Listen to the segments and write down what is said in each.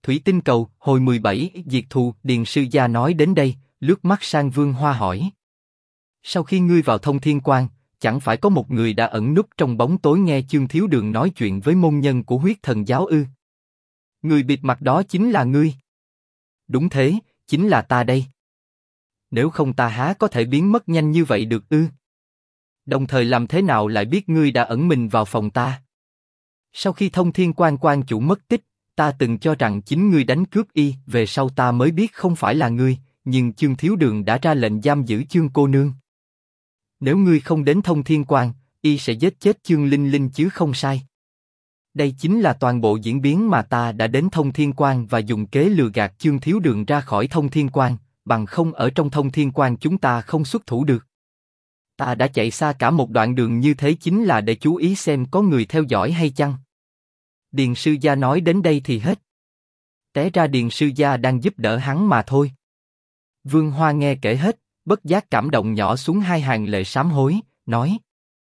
Thủy tinh cầu, hồi 17, diệt thù. Điền sư gia nói đến đây, lướt mắt sang Vương Hoa hỏi. Sau khi ngươi vào Thông Thiên Quan, chẳng phải có một người đã ẩn núp trong bóng tối nghe Chương Thiếu Đường nói chuyện với môn nhân của Huyết Thần Giáo ư? Người bịt mặt đó chính là ngươi. Đúng thế, chính là ta đây. Nếu không ta há có thể biến mất nhanh như vậy được ư? Đồng thời làm thế nào lại biết ngươi đã ẩn mình vào phòng ta? Sau khi Thông Thiên Quan quan chủ mất tích, ta từng cho rằng chính ngươi đánh cướp y, về sau ta mới biết không phải là ngươi, nhưng Chương Thiếu Đường đã ra lệnh giam giữ Chương cô nương. Nếu ngươi không đến Thông Thiên Quan, y sẽ giết chết Chương Linh Linh chứ không sai. Đây chính là toàn bộ diễn biến mà ta đã đến Thông Thiên Quan và dùng kế lừa gạt Chương Thiếu Đường ra khỏi Thông Thiên Quan, bằng không ở trong Thông Thiên Quan chúng ta không xuất thủ được. Ta đã chạy xa cả một đoạn đường như thế chính là để chú ý xem có người theo dõi hay chăng. Điền sư gia nói đến đây thì hết. Té ra Điền sư gia đang giúp đỡ hắn mà thôi. Vương Hoa nghe kể hết, bất giác cảm động nhỏ xuống hai hàng lệ sám hối, nói: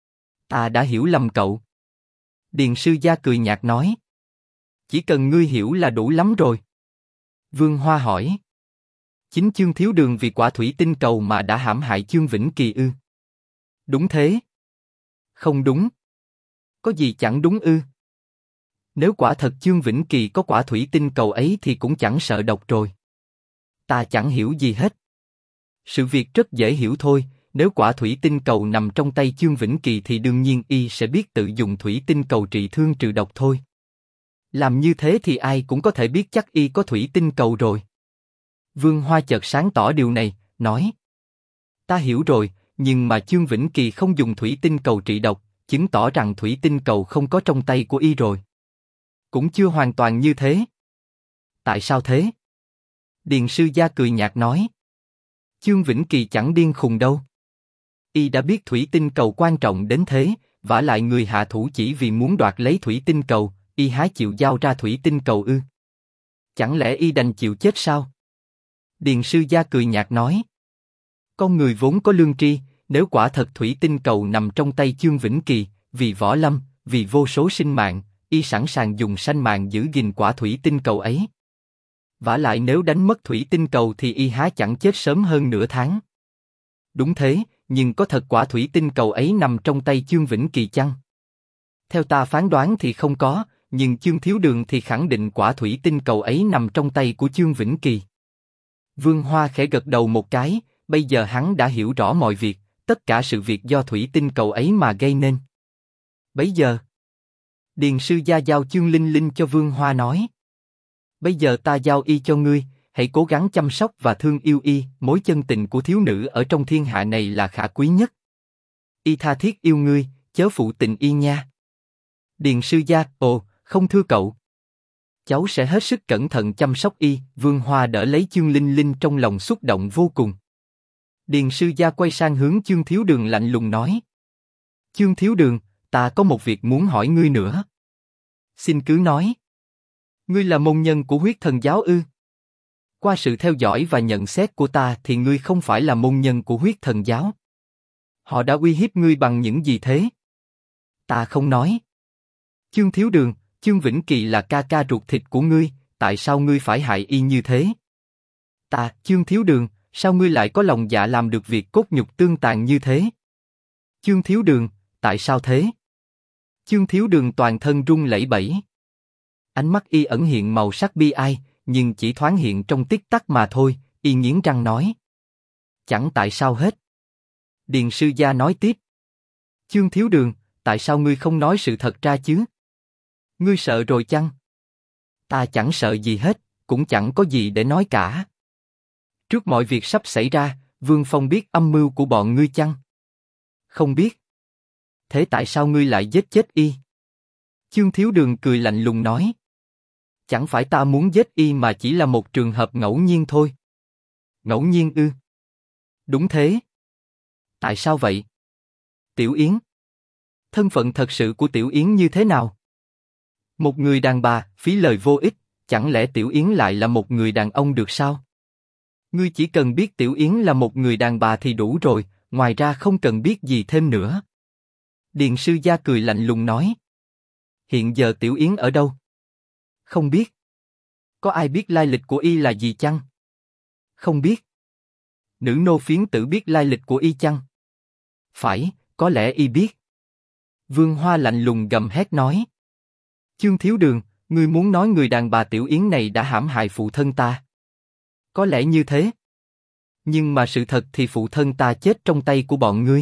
Ta đã hiểu lầm cậu. Điền sư gia cười nhạt nói: Chỉ cần ngươi hiểu là đủ lắm rồi. Vương Hoa hỏi: Chính Chương Thiếu Đường vì quả thủy tinh cầu mà đã hãm hại Chương Vĩnh Kỳ ư? Đúng thế. Không đúng. Có gì chẳng đúng ư? Nếu quả thật Chương Vĩnh Kỳ có quả thủy tinh cầu ấy thì cũng chẳng sợ độc rồi. Ta chẳng hiểu gì hết. Sự việc rất dễ hiểu thôi, nếu quả thủy tinh cầu nằm trong tay Chương Vĩnh Kỳ thì đương nhiên y sẽ biết tự dùng thủy tinh cầu trị thương trừ độc thôi. Làm như thế thì ai cũng có thể biết chắc y có thủy tinh cầu rồi. Vương Hoa chợt sáng tỏ điều này, nói: Ta hiểu rồi, nhưng mà Chương Vĩnh Kỳ không dùng thủy tinh cầu trị độc, chứng tỏ rằng thủy tinh cầu không có trong tay của y rồi. Cũng chưa hoàn toàn như thế. Tại sao thế? Điền sư gia cười nhạt nói: Chương Vĩnh Kỳ chẳng điên khùng đâu. Y đã biết thủy tinh cầu quan trọng đến thế, vả lại người hạ thủ chỉ vì muốn đoạt lấy thủy tinh cầu, y há chịu giao ra thủy tinh cầu ư? Chẳng lẽ y đành chịu chết sao? Điền sư gia cười nhạt nói: Con người vốn có lương tri, nếu quả thật thủy tinh cầu nằm trong tay Chương Vĩnh Kỳ, vì võ lâm, vì vô số sinh mạng, y sẵn sàng dùng sanh mạng giữ gìn quả thủy tinh cầu ấy. Vả lại nếu đánh mất thủy tinh cầu thì y há chẳng chết sớm hơn nửa tháng. Đúng thế, nhưng có thật quả thủy tinh cầu ấy nằm trong tay Chương Vĩnh Kỳ chăng? Theo ta phán đoán thì không có, nhưng Chương Thiếu Đường thì khẳng định quả thủy tinh cầu ấy nằm trong tay của Chương Vĩnh Kỳ. Vương Hoa khẽ gật đầu một cái, bây giờ hắn đã hiểu rõ mọi việc, tất cả sự việc do thủy tinh cầu ấy mà gây nên. Bấy giờ, Điền sư gia giao Chương Linh Linh cho Vương Hoa nói: Bây giờ ta giao y cho ngươi, hãy cố gắng chăm sóc và thương yêu y, mối chân tình của thiếu nữ ở trong thiên hạ này là khả quý nhất. Y tha thiết yêu ngươi, chớ phụ tình y nha. Điền sư gia: Ồ, không thưa cậu. Cháu sẽ hết sức cẩn thận chăm sóc y. Vương Hoa đỡ lấy Chương Linh Linh trong lòng xúc động vô cùng. Điền sư gia quay sang hướng Chương Thiếu Đường lạnh lùng nói: Chương Thiếu Đường, ta có một việc muốn hỏi ngươi nữa. Xin cứ nói. Ngươi là môn nhân của Huyết Thần Giáo ư? Qua sự theo dõi và nhận xét của ta thì ngươi không phải là môn nhân của Huyết Thần Giáo. Họ đã uy hiếp ngươi bằng những gì thế? Ta không nói. Chương Thiếu Đường, Chương Vĩnh Kỳ là ca ca ruột thịt của ngươi, tại sao ngươi phải hại y như thế? Chương Thiếu Đường, sao ngươi lại có lòng dạ làm được việc cốt nhục tương tàn như thế? Chương Thiếu Đường, tại sao thế? Chương Thiếu Đường toàn thân run lẩy bẩy. Ánh mắt y ẩn hiện màu sắc bi ai, nhưng chỉ thoáng hiện trong tích tắc mà thôi. Y nghiến răng nói: Chẳng tại sao hết. Điền sư gia nói tiếp: Chương Thiếu Đường, tại sao ngươi không nói sự thật ra chứ? Ngươi sợ rồi chăng? Ta chẳng sợ gì hết, cũng chẳng có gì để nói cả. Trước mọi việc sắp xảy ra, Vương Phong biết âm mưu của bọn ngươi chăng? Không biết. Thế tại sao ngươi lại giết chết y? Chương Thiếu Đường cười lạnh lùng nói: Chẳng phải ta muốn giết y mà chỉ là một trường hợp ngẫu nhiên thôi. Ngẫu nhiên ư? Đúng thế. Tại sao vậy? Tiểu Yến. Thân phận thật sự của Tiểu Yến như thế nào? Một người đàn bà, phí lời vô ích, chẳng lẽ Tiểu Yến lại là một người đàn ông được sao? Ngươi chỉ cần biết Tiểu Yến là một người đàn bà thì đủ rồi, ngoài ra không cần biết gì thêm nữa. Điền sư gia cười lạnh lùng nói: Hiện giờ Tiểu Yến ở đâu? Không biết. Có ai biết lai lịch của y là gì chăng? Không biết. Nữ nô phiến tử biết lai lịch của y chăng? Phải, có lẽ y biết. Vương Hoa lạnh lùng gầm hét nói. Chương Thiếu Đường, ngươi muốn nói người đàn bà Tiểu Yến này đã hãm hại phụ thân ta? Có lẽ như thế. Nhưng mà sự thật thì phụ thân ta chết trong tay của bọn ngươi.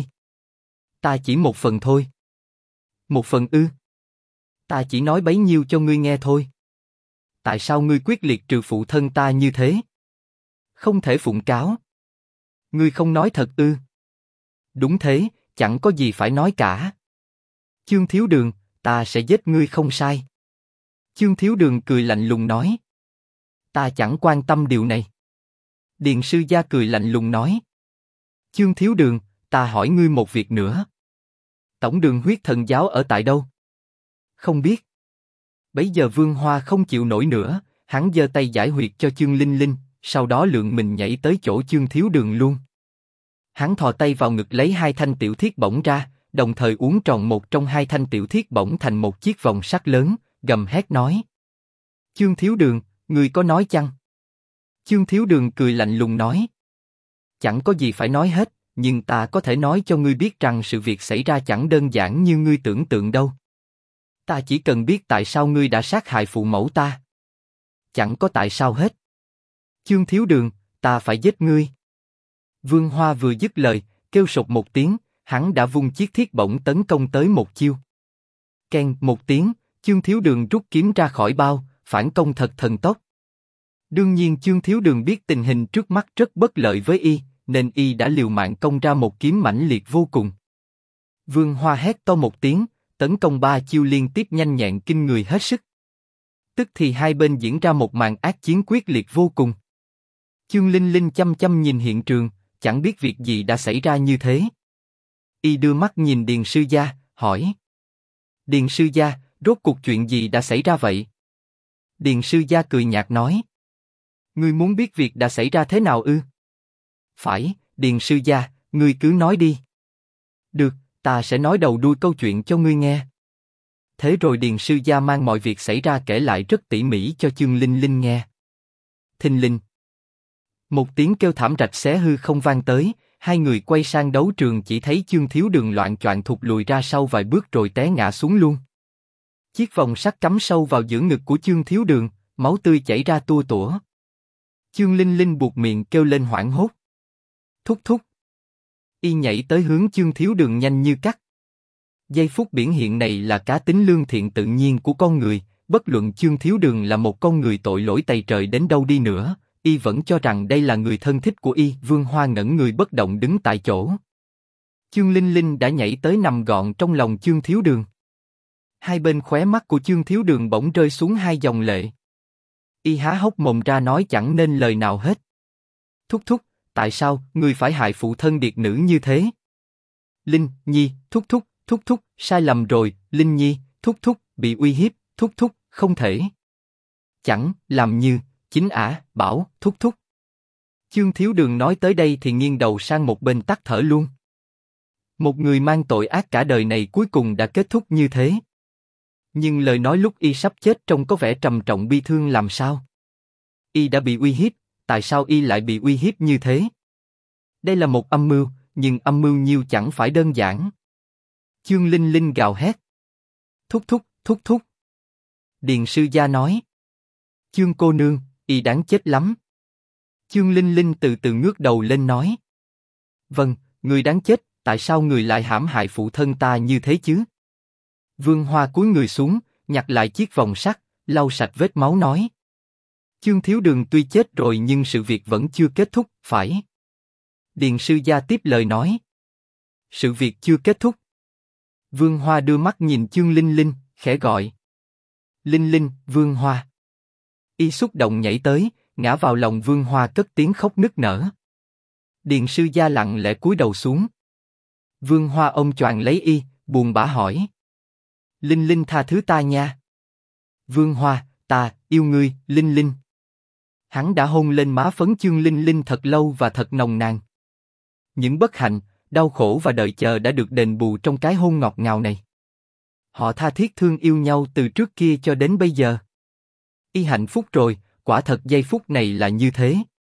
Ta chỉ một phần thôi. Một phần ư? Ta chỉ nói bấy nhiêu cho ngươi nghe thôi. Tại sao ngươi quyết liệt trừ phụ thân ta như thế? Không thể phụng cáo. Ngươi không nói thật ư? Đúng thế, chẳng có gì phải nói cả. Chương Thiếu Đường, ta sẽ giết ngươi không sai. Chương Thiếu Đường cười lạnh lùng nói. Ta chẳng quan tâm điều này. Điền sư gia cười lạnh lùng nói. Chương Thiếu Đường, ta hỏi ngươi một việc nữa. Tổng đường huyết thần giáo ở tại đâu? Không biết. Bấy giờ Vương Hoa không chịu nổi nữa, hắn giơ tay giải huyệt cho Chương Linh Linh, sau đó lượng mình nhảy tới chỗ Chương Thiếu Đường luôn. Hắn thò tay vào ngực lấy hai thanh tiểu thiết bổng ra, đồng thời uốn tròn một trong hai thanh tiểu thiết bổng thành một chiếc vòng sắt lớn, gầm hét nói. Chương Thiếu Đường, ngươi có nói chăng? Chương Thiếu Đường cười lạnh lùng nói. Chẳng có gì phải nói hết, nhưng ta có thể nói cho ngươi biết rằng sự việc xảy ra chẳng đơn giản như ngươi tưởng tượng đâu. Ta chỉ cần biết tại sao ngươi đã sát hại phụ mẫu ta. Chẳng có tại sao hết. Chương Thiếu Đường, ta phải giết ngươi. Vương Hoa vừa dứt lời, kêu sột một tiếng, hắn đã vung chiếc thiết bổng tấn công tới một chiêu. Keng một tiếng, Chương Thiếu Đường rút kiếm ra khỏi bao, phản công thật thần tốc. Đương nhiên Chương Thiếu Đường biết tình hình trước mắt rất bất lợi với y, nên y đã liều mạng công ra một kiếm mãnh liệt vô cùng. Vương Hoa hét to một tiếng, tấn công ba chiêu liên tiếp nhanh nhẹn kinh người hết sức. Tức thì hai bên diễn ra một màn ác chiến quyết liệt vô cùng. Chương Linh Linh chăm chăm nhìn hiện trường, chẳng biết việc gì đã xảy ra như thế. Y đưa mắt nhìn Điền sư gia, hỏi. Điền sư gia, rốt cuộc chuyện gì đã xảy ra vậy? Điền sư gia cười nhạt nói. Ngươi muốn biết việc đã xảy ra thế nào ư? Phải, Điền sư gia, ngươi cứ nói đi. Được, ta sẽ nói đầu đuôi câu chuyện cho ngươi nghe. Thế rồi Điền sư gia mang mọi việc xảy ra kể lại rất tỉ mỉ cho Chương Linh Linh nghe. Thình lình. Một tiếng kêu thảm rạch xé hư không vang tới, hai người quay sang đấu trường chỉ thấy Chương Thiếu Đường loạng choạng thụt lùi ra sau vài bước rồi té ngã xuống luôn. Chiếc vòng sắt cắm sâu vào giữa ngực của Chương Thiếu Đường, máu tươi chảy ra tua tủa. Chương Linh Linh buột miệng kêu lên hoảng hốt. Thúc thúc. Y nhảy tới hướng Chương Thiếu Đường nhanh như cắt. Giây phút biển hiện này là cá tính lương thiện tự nhiên của con người, bất luận Chương Thiếu Đường là một con người tội lỗi tày trời đến đâu đi nữa, y vẫn cho rằng đây là người thân thích của y. Vương Hoa ngẩn người bất động đứng tại chỗ. Chương Linh Linh đã nhảy tới nằm gọn trong lòng Chương Thiếu Đường. Hai bên khóe mắt của Chương Thiếu Đường bỗng rơi xuống hai dòng lệ. Y há hốc mồm ra nói chẳng nên lời nào hết. Thúc thúc, tại sao ngươi phải hại phụ thân điệt nữ như thế? Linh Nhi, thúc thúc, sai lầm rồi. Linh Nhi, thúc thúc, bị uy hiếp, thúc thúc, không thể. Chẳng làm như chính bảo thúc thúc. Chương Thiếu Đường nói tới đây thì nghiêng đầu sang một bên tắt thở luôn. Một người mang tội ác cả đời này cuối cùng đã kết thúc như thế. Nhưng lời nói lúc y sắp chết trông có vẻ trầm trọng bi thương làm sao? Y đã bị uy hiếp, tại sao y lại bị uy hiếp như thế? Đây là một âm mưu, nhưng âm mưu nhiêu chẳng phải đơn giản. Chương Linh Linh gào hét. Thúc thúc. Điền sư gia nói. Chương cô nương, y đáng chết lắm. Chương Linh Linh từ từ ngước đầu lên nói. Vâng, người đáng chết, tại sao người lại hãm hại phụ thân ta như thế chứ? Vương Hoa cúi người xuống, nhặt lại chiếc vòng sắt, lau sạch vết máu nói. Chương Thiếu Đường tuy chết rồi nhưng sự việc vẫn chưa kết thúc, phải? Điền sư gia tiếp lời nói. Sự việc chưa kết thúc. Vương Hoa đưa mắt nhìn Chương Linh Linh, khẽ gọi. Linh Linh, Vương Hoa. Y xúc động nhảy tới, ngã vào lòng Vương Hoa cất tiếng khóc nức nở. Điền sư gia lặng lẽ cúi đầu xuống. Vương Hoa ôm choàng lấy y, buồn bã hỏi. Linh Linh tha thứ ta nha. Vương Hoa, ta yêu ngươi, Linh Linh. Hắn đã hôn lên má phấn Chương Linh Linh thật lâu và thật nồng nàn. Những bất hạnh, đau khổ và đợi chờ đã được đền bù trong cái hôn ngọt ngào này. Họ tha thiết thương yêu nhau từ trước kia cho đến bây giờ. Y hạnh phúc rồi, Quả thật giây phút này là như thế.